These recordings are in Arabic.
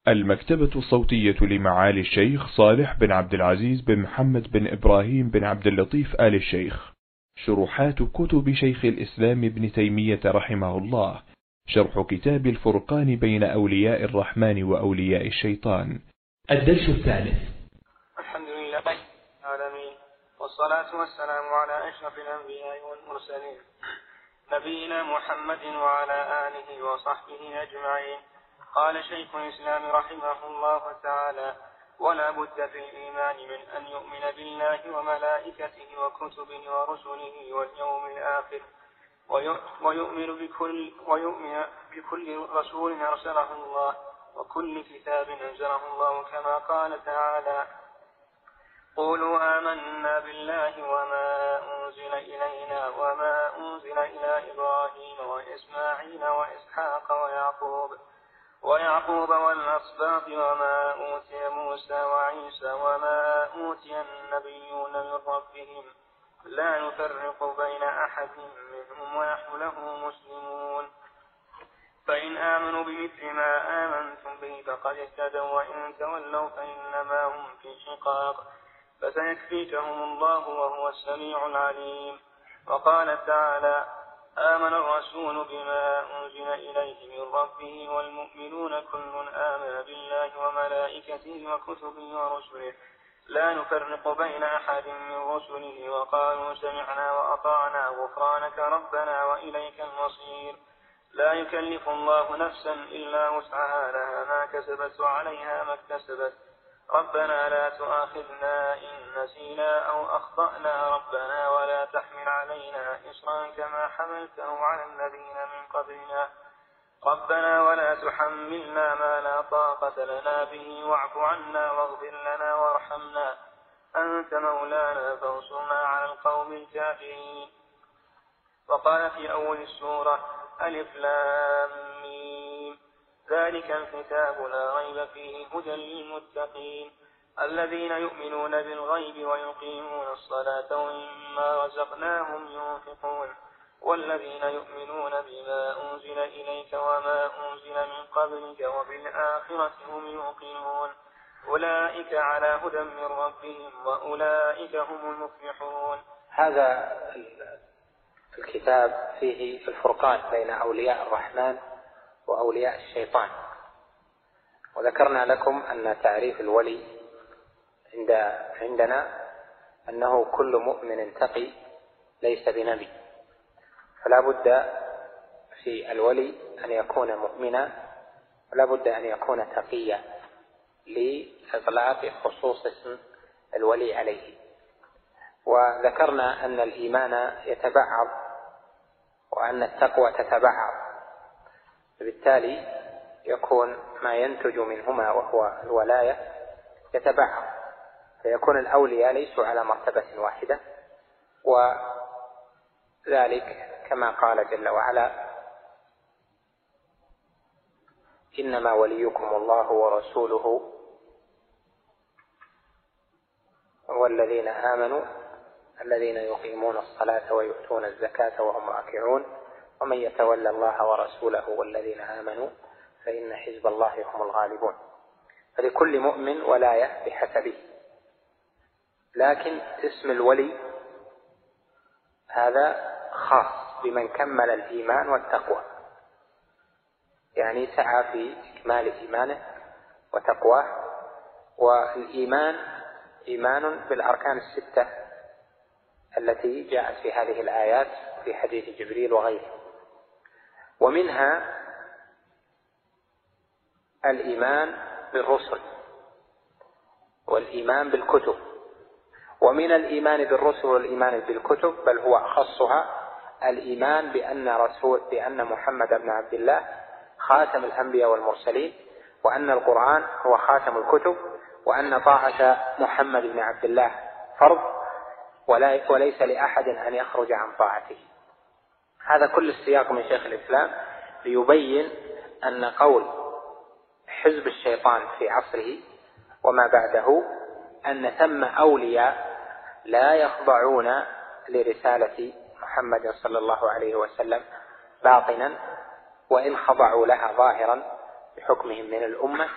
المكتبة الصوتية لمعالي الشيخ صالح بن عبد العزيز بن محمد بن إبراهيم بن عبد اللطيف آل الشيخ. شروحات كتب شيخ الإسلام ابن تيمية رحمه الله. شرح كتاب الفرقان بين أولياء الرحمن وأولياء الشيطان. الدرس الثالث. الحمد لله رب العالمين، والصلاة والسلام على أشرف الأنبياء والمرسلين نبينا محمد وعلى آله وصحبه أجمعين. قال شيخ الإسلام رحمه الله تعالى: ولا بد في الإيمان من أن يؤمن بالله وملائكته وكتبه ورسله واليوم الآخر، ويؤمن بكل رسول أرسله الله وكل كتاب أنزله الله، كما قال تعالى: قولوا آمنا بالله وما أنزل إلينا وما أنزل إلى إبراهيم وإسماعيل وإسحاق ويعقوب والأسباط وما أوتي موسى وعيسى وما أوتي النبيون من ربهم لا نفرق بين أحد منهم ونحن له مسلمون. فإن آمنوا بمثل ما آمنتم به فقد اهتدوا، وإن تولوا فإنما هم في شقاق، فسيكفيكهم الله وهو السميع العليم. وقال تعالى: آمن الرسول بما أنزل إليه من ربه والمؤمنون كل آمن بالله وملائكته وكتبه ورسله لا نفرق بين أحد من رسله وقالوا سمعنا وأطعنا غفرانك ربنا وإليك المصير. لا يكلف الله نفسا إلا وسعها، لها ما كسبت وعليها ما اكتسبت. ربنا لا تؤاخذنا إن نسينا أو أخطأنا ربنا ولا تحمل علينا إصرا كما حملته على الذين من قبلنا ربنا ولا تحملنا ما لا طاقة لنا به واعف عنا واغفر لنا وارحمنا أنت مولانا فانصرنا على القوم الكافرين. وقال في أول السورة: ألف لام ميم ذلك الكتاب لا ريب فيه هدى للمتقين الذين يؤمنون بالغيب ويقيمون الصلاة ومما رزقناهم ينفقون والذين يؤمنون بما أنزل إليك وما أنزل من قبلك وبالآخرة هم يوقنون أولئك على هدى من ربهم وأولئك هم المفلحون. هذا الكتاب فيه الفرقان بين أولياء الرحمن وأولياء الشيطان. وذكرنا لكم أن تعريف الولي عندنا أنه كل مؤمن تقي ليس بنبي، فلا بد في الولي أن يكون مؤمنا ولا بد أن يكون تقيا لإطلاق خصوص اسم الولي عليه. وذكرنا أن الإيمان يتبعض وأن التقوى تتبعض، بالتالي يكون ما ينتج منهما وهو الولاية يتبعض، فيكون الأولياء ليسوا على مرتبة واحدة، وذلك كما قال جل وعلا: إنما وليكم الله ورسوله والذين آمنوا الذين يقيمون الصلاة ويؤتون الزكاة وهم راكعون ومن يتولى الله ورسوله والذين آمنوا فإن حزب الله هم الغالبون. فلكل مؤمن ولاية بحسبه، لكن اسم الولي هذا خاص بمن كمل الإيمان والتقوى، يعني سعى في إكمال إيمانه وتقواه. والإيمان إيمان بالأركان الستة التي جاءت في هذه الآيات في حديث جبريل وغيره، ومنها الإيمان بالرسل والإيمان بالكتب. ومن الإيمان بالرسل والإيمان بالكتب بل هو أخصها الإيمان بأن محمد بن عبد الله خاتم الأنبياء والمرسلين، وأن القرآن هو خاتم الكتب، وأن طاعة محمد بن عبد الله فرض وليس لأحد أن يخرج عن طاعته. هذا كل السياق من شيخ الإسلام ليبين أن قول حزب الشيطان في عصره وما بعده أن ثم أولياء لا يخضعون لرسالة محمد صلى الله عليه وسلم باطنا، وإن خضعوا لها ظاهرا بحكمهم من الأمة،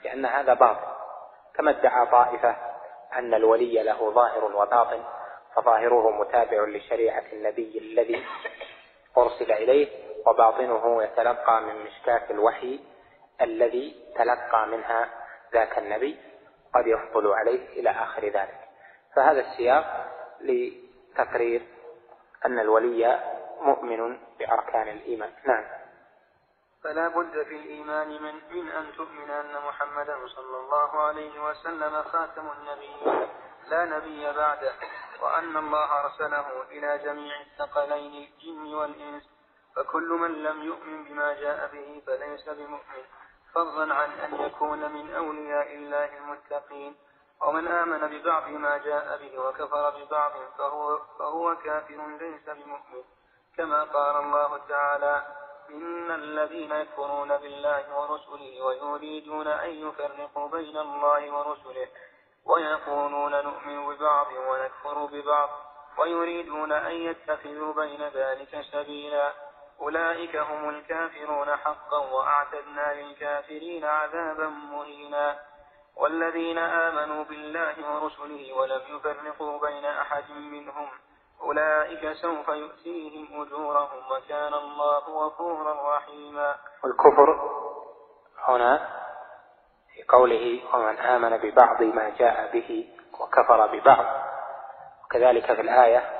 لأن هذا باطل، كما ادعى طائفة أن الولي له ظاهر وباطن، فظاهره متابع لشريعة النبي الذي أرسل إليه، وباطنه يتلقى من مشكاة الوحي الذي تلقى منها ذاك النبي، قد يفضل عليه إلى آخر ذلك. فهذا السياق لتقرير أن الولي مؤمن بأركان الإيمان. نعم. فلا بد في الإيمان من أن تؤمن أن محمدا صلى الله عليه وسلم خاتم النبيين لا نبي بعده، وأن الله أرسله إلى جميع الثقلين الجن والإنس، فكل من لم يؤمن بما جاء به فليس بمؤمن، فضلا عن أن يكون من أولياء الله المتقين. ومن آمن ببعض ما جاء به وكفر ببعض فهو كافر ليس بمؤمن، كما قال الله تعالى: إن الذين يكفرون بالله ورسله ويريدون أن يفرقوا بين الله ورسله ويقولون نؤمن ببعض ونكفر ببعض ويريدون أن يتخذوا بين ذلك سبيلا، أولئك هم الكافرون حقا وأعتدنا للكافرين عذابا مهينا. والذين آمنوا بالله ورسله ولم يفرقوا بين أحد منهم أولئك سوف يؤتيهم أجورهم وكان الله غفورا رحيما. والكفر هنا في قوله ومن آمن ببعض ما جاء به وكفر ببعض، وكذلك في الآية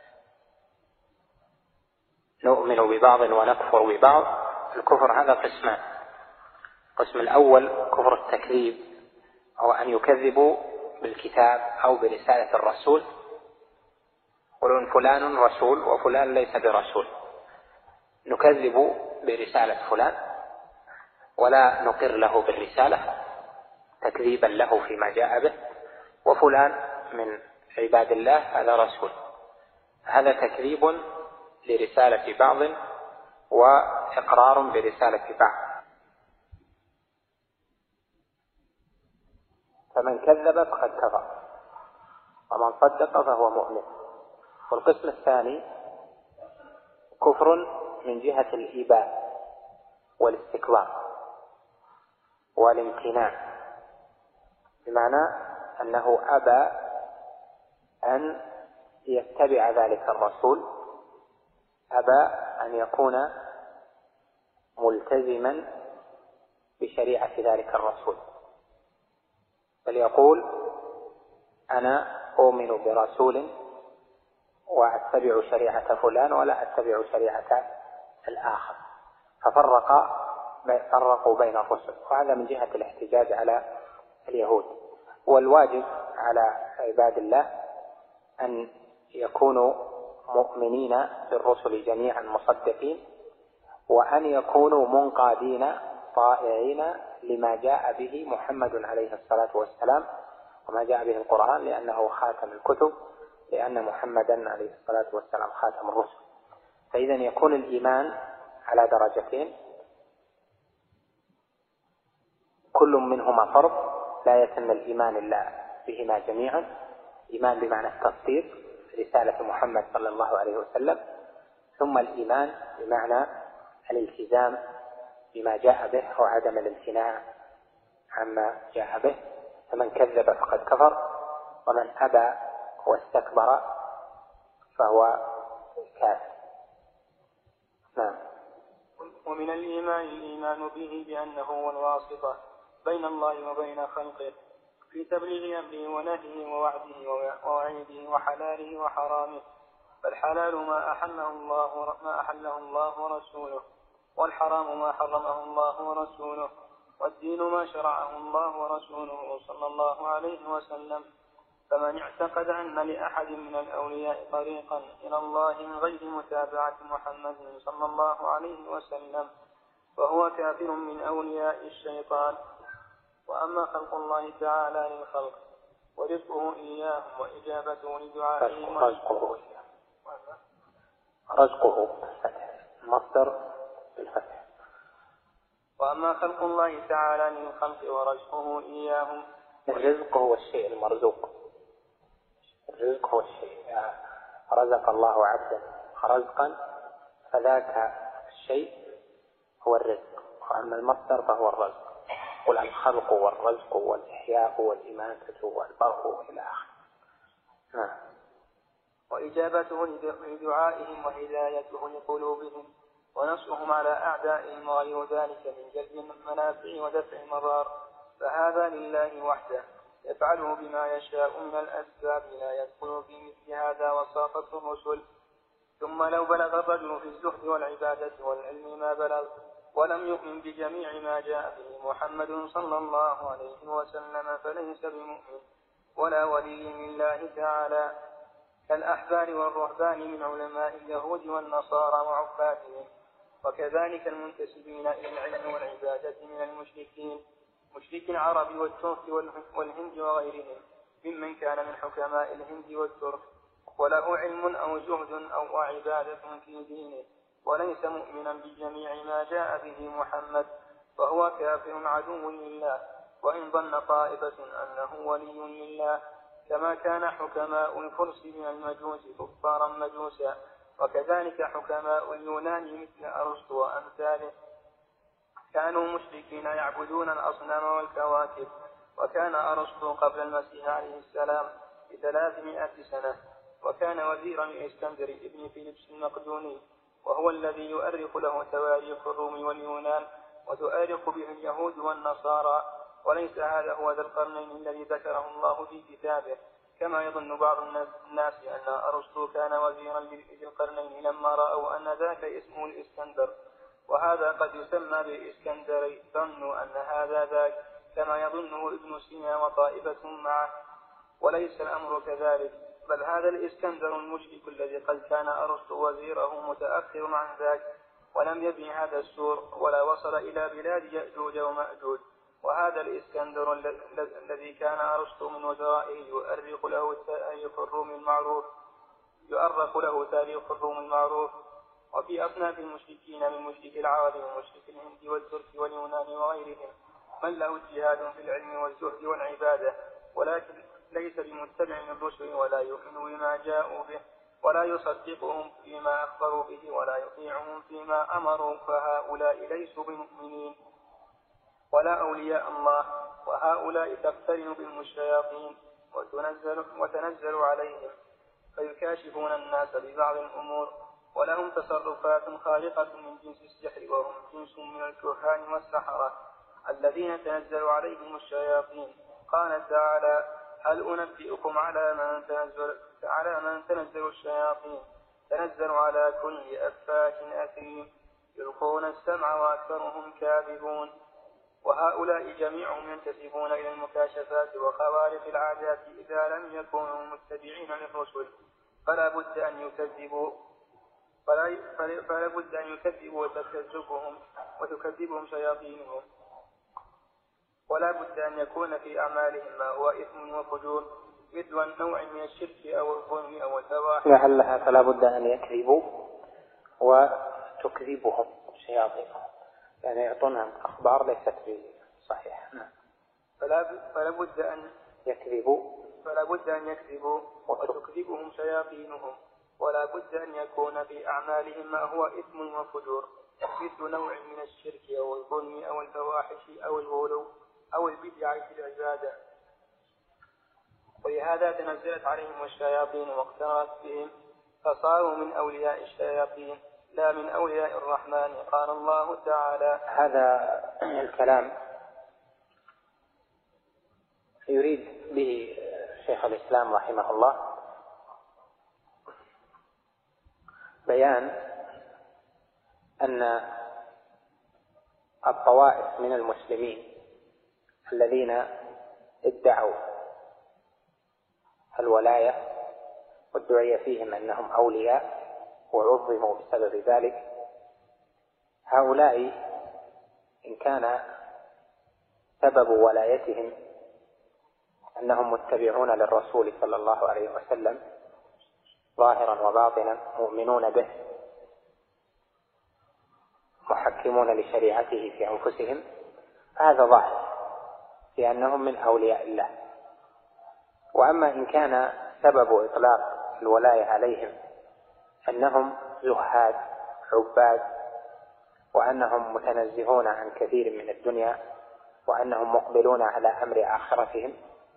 نؤمن ببعض ونكفر ببعض. الكفر هذا قسمان: القسم الأول كفر التكذيب، أو أن يكذبوا بالكتاب أو برسالة الرسول، يقولون فلان رسول وفلان ليس برسول، نكذب برسالة فلان ولا نقر له بالرسالة تكذيبا له فيما جاء به، وفلان من عباد الله هذا رسول. هذا تكذيب لرسالة بعض وإقرار برسالة بعض، فمن كذب فقد كفر ومن صدق فهو مؤمن. والقسم الثاني كفر من جهة الإباء والاستكبار والامتناع، بمعنى أنه أبى أن يتبع ذلك الرسول، أبى أن يكون ملتزما بشريعة ذلك الرسول، بل يقول أنا أؤمن برسول وأتبع شريعة فلان ولا أتبع شريعة الآخر، ففرقوا بين الرسل، وهذا من جهة الاحتجاج على اليهود. والواجب على عباد الله أن يكونوا مؤمنين بالرسل جميعا مصدقين، وأن يكونوا منقادين طائعين لما جاء به محمد عليه الصلاة والسلام وما جاء به القرآن، لأنه خاتم الكتب، لأن محمدا عليه الصلاة والسلام خاتم الرسل. فإذا يكون الإيمان على درجتين، كل منهما فرض، لا يتم الإيمان إلا بهما جميعا: إيمان بمعنى التصديق رسالة محمد صلى الله عليه وسلم، ثم الإيمان بمعنى الالتزام بما جاء به وعدم الامتناع عما جاء به. فمن كذب فقد كفر، ومن أبى واستكبر فهو كافر. نعم. ومن الإيمان به بأنه هو الواسطة بين الله وبين خلقه في تبليغ أمره ونهيه ووعده ووعيده وحلاله وحرامه، فالحلال ما أحله الله ورسوله، والحرام ما حرمه الله ورسوله، والدين ما شرعه الله ورسوله صلى الله عليه وسلم. فمن اعتقد أن لأحد من الأولياء طريقا إلى الله من غير متابعة محمد صلى الله عليه وسلم فهو كافر من أولياء الشيطان. وأما خلق الله تعالى للخلق ورزقه إياهم وإجابته لدعائهم رزقه مصدر بالفتح. وأما خلق الله تعالى للخلق ورزقه إياهم، الرزق هو الشيء المرزوق، الرزق هو الشيء، رزق الله عبدا رزقا فذاك الشيء هو الرزق، وأما المصدر فهو الرزق. قل الخلق والرزق والإحياء والإماتة والبرء إلى آخره. وإجابته لدعائهم وهدايته لقلوبهم ونصرهم على أعدائهم وغير ذلك من جلب المنافع ودفع المضار، فهذا لله وحده يفعله بما يشاء من الأسباب، لا يدخل في مثل هذا وساطة الرسل. ثم لو بلغ الرجل في الزهد والعبادة والعلم ما بلغ ولم يؤمن بجميع ما جاء به محمد صلى الله عليه وسلم فليس بمؤمن ولا ولي لله تعالى، كالأحبار والرهبان من علماء اليهود والنصارى وعبادهم، وكذلك المنتسبين إلى العلم والعبادة من المشركين، مشرك العرب والترك والهند وغيرهم ممن كان من حكماء الهند والترك وله علم أو زهد أو عبادة في دينه وليس مؤمنا بجميع ما جاء به محمد، فهو كافر عدو لله، وإن ظن طائفة أنه ولي لله، كما كان حكماء الفرس من المجوس كفارا مجوسا، وكذلك حكماء اليونان مثل أرسطو وأمثاله كانوا مشركين يعبدون الأصنام والكواكب. وكان أرسطو قبل المسيح عليه السلام ب300 سنة، وكان وزيرا لإسكندر ابن فيلبس المقدوني، وهو الذي يؤرخ له تواريخ الروم واليونان وتؤرخ به اليهود والنصارى، وليس هذا هو ذا القرنين الذي ذكره الله في كتابه، كما يظن بعض الناس أن أرسطو كان وزيرا لذي القرنين لما رأوا أن ذاك اسمه الإسكندر، وهذا قد يسمى بالإسكندري، ظنوا أن هذا ذاك كما يظنه ابن سينا وطائفة معه، وليس الأمر كذلك، بل هذا الإسكندر المشرك الذي قد كان أرسطو وزيره متأخر عن ذاك، ولم يبني هذا السور ولا وصل إلى بلاد يأجوج ومأجوج. وهذا الإسكندر الذي كان أرسطو من وزرائه يؤرخ له تاريخ الروم المعروف. وفي أصناف المشركين من مشرك العرب ومشرك الهند والترك واليونان وغيرهم من له اجتهاد في العلم والزهد والعبادة، ولكن ليس بمتبع للرسل ولا يؤمن بما جاءوا به ولا يصدقهم فيما أخبروا به ولا يطيعهم فيما أمروا، فهؤلاء ليسوا بمؤمنين ولا أولياء الله، وهؤلاء تقترن بهم الشياطين وتنزل عليهم فيكاشفون الناس ببعض الأمور، ولهم تصرفات خارقة من جنس السحر، وهم جنس من الكهان والسحرة الذين تنزل عليهم الشياطين. قال تعالى: هل أنبئكم على من تنزل الشياطين؟ تنزل على كل أفاك أثيم يلقون السمع وأكثرهم كاذبون. وهؤلاء جميعهم ينتسبون إلى المكاشفات وخوارق العادات إذا لم يكونوا متبعين للرسل، فلا بد أن يكذبوا وتكذبهم شياطينهم، ولا بد أن يكون في أعمالهم ما هو إثم وفجور مثل النوع من الشرك أو الظلم أو الفواحش. لعلها فلا بد أن يكذبوا وتكذبهم شياطينهم، يعني يعطونهم أخبار ليست بصحيحة. فلا بد أن يكذبوا وتكذبهم شياطينهم، ولا بد أن يكون في أعمالهم ما هو إثم وفجور مثل نوع من الشرك أو الظلم أو الفواحش أو الغلو أو البدع في العبادة. ولهذا تنزلت عليهم الشياطين واقترنت بهم فصاروا من أولياء الشياطين لا من أولياء الرحمن. قال الله تعالى: هذا الكلام يريد به شيخ الإسلام رحمه الله بيان أن الطوائف من المسلمين الذين ادعوا الولاية وادعي فيهم أنهم أولياء وعظموا بسبب ذلك، هؤلاء إن كان سبب ولايتهم أنهم متبعون للرسول صلى الله عليه وسلم ظاهرا وباطنا، مؤمنون به، محكمون لشريعته في أنفسهم، فهذا ظاهر في أنهم من أولياء الله. وأما إن كان سبب إطلاق الولاية عليهم أنهم زهاد عباد وأنهم متنزهون عن كثير من الدنيا وأنهم مقبلون على أمر آخرتهم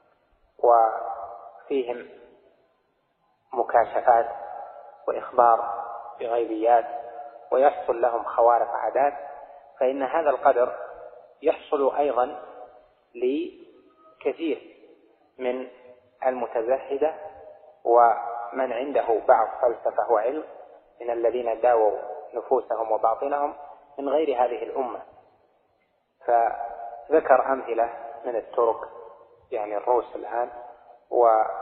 وفيهم مكاشفات وإخبار بغيبيات ويحصل لهم خوارق عادات، فإن هذا القدر يحصل أيضا لكثير من المتزهدة ومن عنده بعض فلسفة وعلم من الذين داووا نفوسهم وباطنهم من غير هذه الأمة. فذكر أمثلة من الترك، يعني الروس الآن وبلاد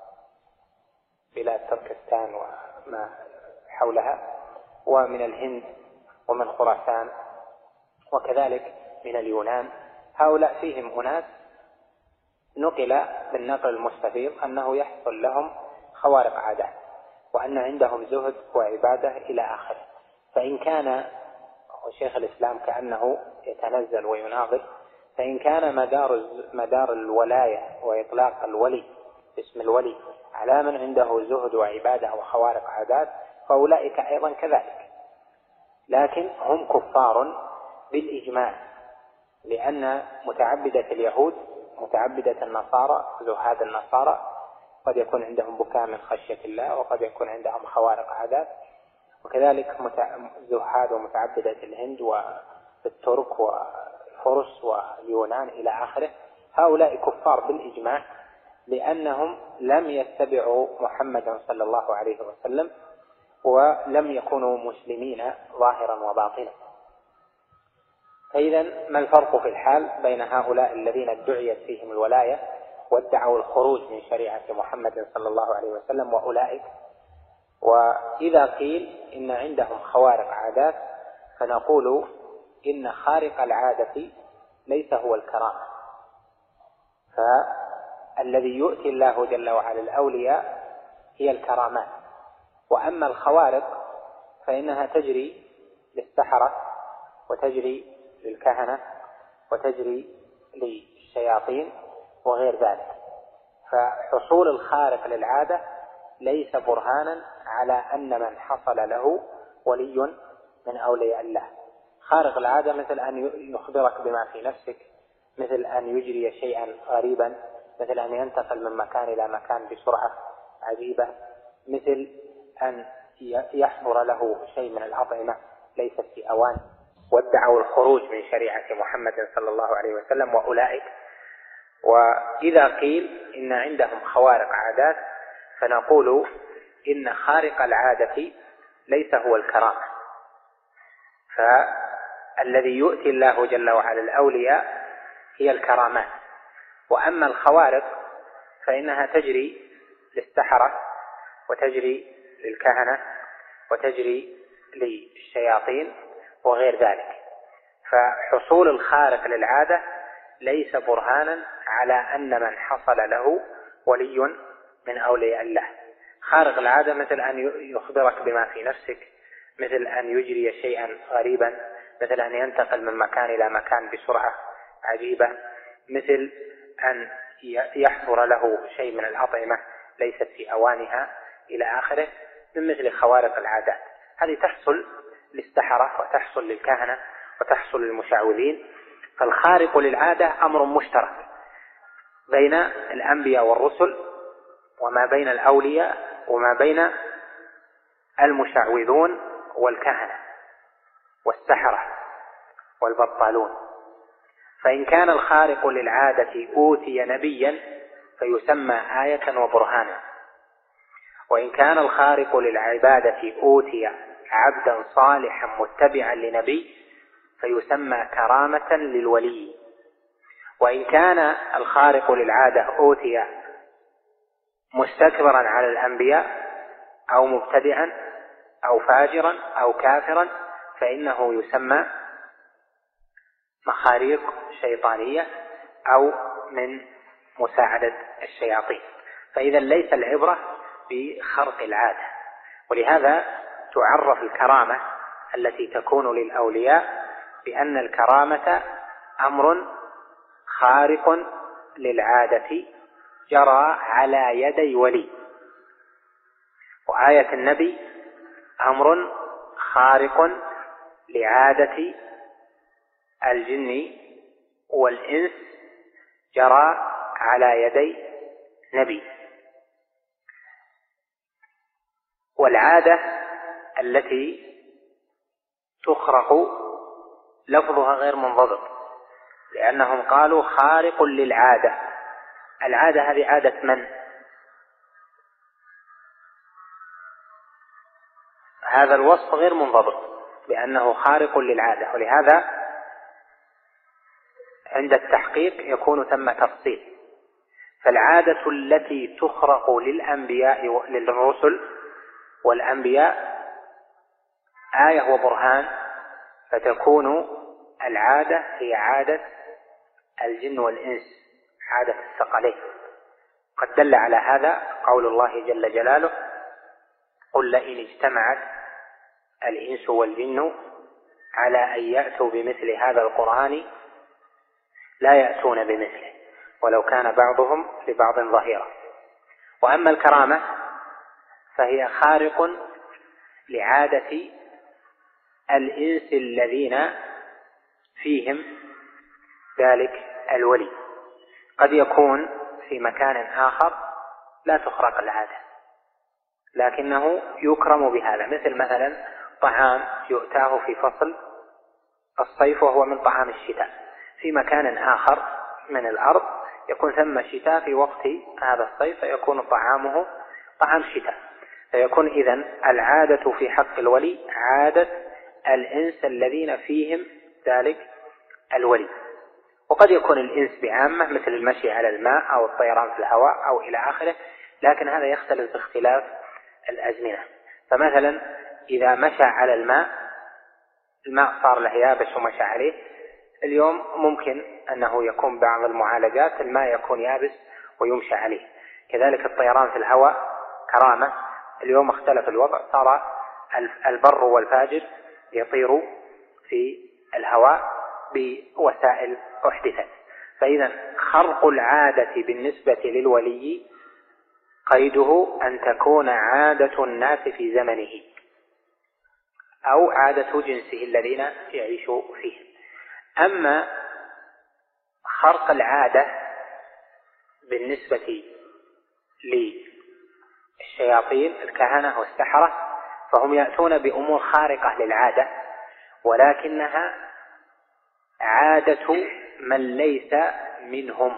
تركستان وما حولها، ومن الهند ومن خراسان، وكذلك من اليونان. هؤلاء فيهم أناس نقل بالنقل المستفيض أنه يحصل لهم خوارق عادات، وأن عندهم زهد وعبادة إلى آخره. فإن كان شيخ الإسلام كأنه يتنزل ويناظر، فإن كان مدار الولاية وإطلاق الولي اسم الولي على من عنده زهد وعبادة وخوارق عادات، فأولئك أيضا كذلك، لكن هم كفار بالإجماع، لأن متعبدة اليهود متعبدة النصارى زهاد النصارى قد يكون عندهم بكاء من خشية الله، وقد يكون عندهم خوارق عادات، وكذلك زهاد ومتعبدة الهند والترك والفرس واليونان إلى آخره. هؤلاء كفار بالإجماع، لأنهم لم يتبعوا محمدا صلى الله عليه وسلم ولم يكونوا مسلمين ظاهرا وباطنا. فإذا ما الفرق في الحال بين هؤلاء الذين ادعيت فيهم الولاية وادعوا الخروج من شريعة محمد صلى الله عليه وسلم وأولئك؟ وإذا قيل إن عندهم خوارق عادات فنقول إن خارق العادة ليس هو الكرامة، فالذي يؤتي الله جل وعلا الأولياء هي الكرامات، وأما الخوارق فإنها تجري للسحرة وتجري للكهنة وتجري للشياطين وغير ذلك. فحصول الخارق للعادة ليس برهانا على أن من حصل له ولي من أولياء الله. خارق العادة مثل أن يخبرك بما في نفسك، مثل أن يجري شيئا غريبا، مثل أن ينتقل من مكان إلى مكان بسرعة عجيبة، مثل أن يحضر له شيء من الأطعمة ليست في أوان، وادعوا الخروج من شريعة محمد صلى الله عليه وسلم وأولئك. وإذا قيل إن عندهم خوارق عادات فنقول إن خارق العادة ليس هو الكرامة، فالذي يؤتي الله جل وعلا الأولياء هي الكرامات، وأما الخوارق فإنها تجري للسحرة وتجري للكهنة وتجري للشياطين وغير ذلك. فحصول الخارق للعادة ليس برهانا على أن من حصل له ولي من أولياء الله. خارق العادة مثل أن يخبرك بما في نفسك، مثل أن يجري شيئا غريبا، مثل أن ينتقل من مكان إلى مكان بسرعة عجيبة، مثل أن يحضر له شيء من الأطعمة ليست في أوانها إلى آخره، من مثل خوارق العادات. هذه تحصل للسحرة وتحصل للكهنة وتحصل للمشعوذين. فالخارق للعادة أمر مشترك بين الأنبياء والرسل، وما بين الأولياء، وما بين المشعوذون والكهنة والسحرة والبطالون. فإن كان الخارق للعادة أوتي نبيا فيسمى آية وبرهانا، وإن كان الخارق للعبادة أوتي عبدا صالحا متبعا لنبي فيسمى كرامة للولي. وإن كان الخارق للعادة أوتي مستكبرا على الأنبياء أو مبتدعا أو فاجرا أو كافرا فإنه يسمى مخاريق شيطانية أو من مساعدة الشياطين. فإذا ليس العبرة بخرق العادة، ولهذا تعرف الكرامة التي تكون للأولياء بأن الكرامة أمر خارق للعادة جرى على يدي ولي، وآية النبي أمر خارق لعادة الجن والإنس جرى على يدي نبي. والعادة التي تخرق لفظها غير منضبط، لأنهم قالوا خارق للعادة. العادة هذه عادة من؟ هذا الوصف غير منضبط بأنه خارق للعادة، ولهذا عند التحقيق يكون ثم تفصيل. فالعادة التي تخرق للأنبياء للرسل والأنبياء آية وبرهان، فتكون العادة هي عادة الجن والإنس، عادة الثقلين. قد دل على هذا قول الله جل جلاله: قل لئن اجتمعت الإنس والجن على أن يأتوا بمثل هذا القرآن لا يأتون بمثله ولو كان بعضهم لبعض ظهيرا. وأما الكرامة فهي خارق لعادة الإنس الذين فيهم ذلك الولي. قد يكون في مكان آخر لا تخرق العادة لكنه يكرم بهذا، مثلا طعام يؤتاه في فصل الصيف وهو من طعام الشتاء، في مكان آخر من الأرض يكون ثم الشتاء في وقت هذا الصيف فيكون طعامه طعام شتاء. فيكون إذن العادة في حق الولي عادة الإنس الذين فيهم ذلك الولي. وقد يكون الإنس بعامة مثل المشي على الماء أو الطيران في الهواء أو إلى آخره، لكن هذا يختلف باختلاف الأزمنة. فمثلا إذا مشى على الماء صار له يابس ومشى عليه، اليوم ممكن أنه يكون بعض المعالجات الماء يكون يابس ويمشى عليه. كذلك الطيران في الهواء كرامة، اليوم اختلف الوضع، صار البر والفاجر يطير في الهواء بوسائل أحدثت. فإذا خرق العادة بالنسبة للولي قيده أن تكون عادة الناس في زمنه أو عادة جنسه الذين يعيش فيه. أما خرق العادة بالنسبة للشياطين الكهنة والسحرة فهم يأتون بأمور خارقة للعادة، ولكنها عادة من ليس منهم.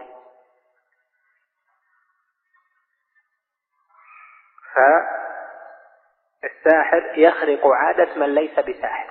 فالساحر يخرق عادة من ليس بساحر،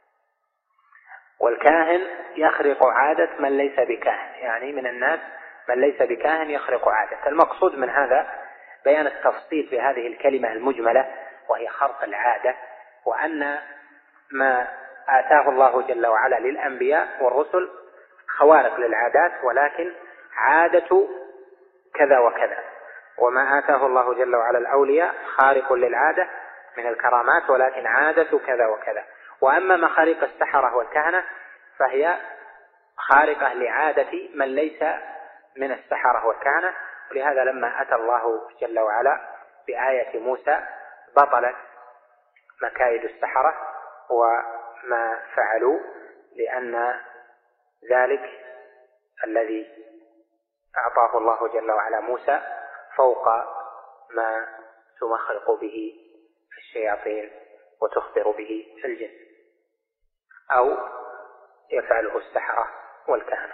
والكاهن يخرق عادة من ليس بكاهن، يعني من الناس من ليس بكاهن يخرق عادة. المقصود من هذا بيان التفصيل في هذه الكلمة المجملة وهي خرق العادة، وأن ما آتاه الله جل وعلا للأنبياء والرسل خوارق للعادات، ولكن عادة كذا وكذا. وما آتاه الله جل وعلا الأولياء خارق للعادة من الكرامات، ولكن عادة كذا وكذا. وأما مخارق السحرة والكهنة فهي خارقة لعادة من ليس من السحرة والكهنة. ولهذا لما أتى الله جل وعلا بآية موسى بطلت مكايد السحرة وما فعلوا، لأن ذلك الذي أعطاه الله جل وعلا موسى فوق ما تمخرق به الشياطين وتخبر به الجن أو يفعله السحرة والكهنة.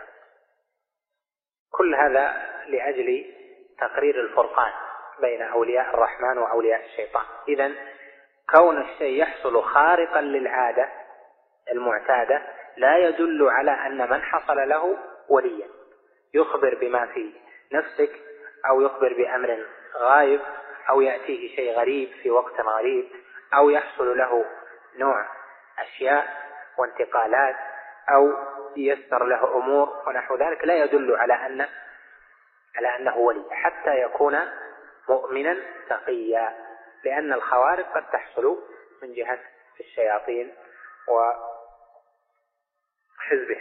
كل هذا لأجل تقرير الفرقان بين أولياء الرحمن وأولياء الشيطان. إذن كون الشيء يحصل خارقا للعادة المعتادة لا يدل على أن من حصل له وليا يخبر بما في نفسك أو يخبر بأمر غايب أو يأتيه شيء غريب في وقت غريب أو يحصل له نوع أشياء وانتقالات أو ييسر له أمور ونحو ذلك، لا يدل على أنه ولي حتى يكون مؤمنا تقيا، لأن الخوارق قد تحصل من جهة الشياطين وحزبه.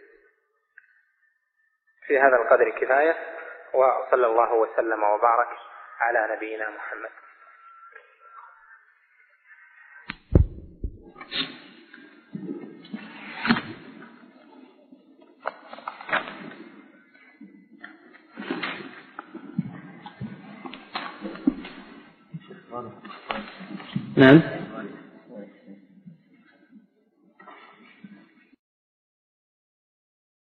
في هذا القدر كفاية، وصلى الله وسلم وبارك على نبينا محمد. نعم.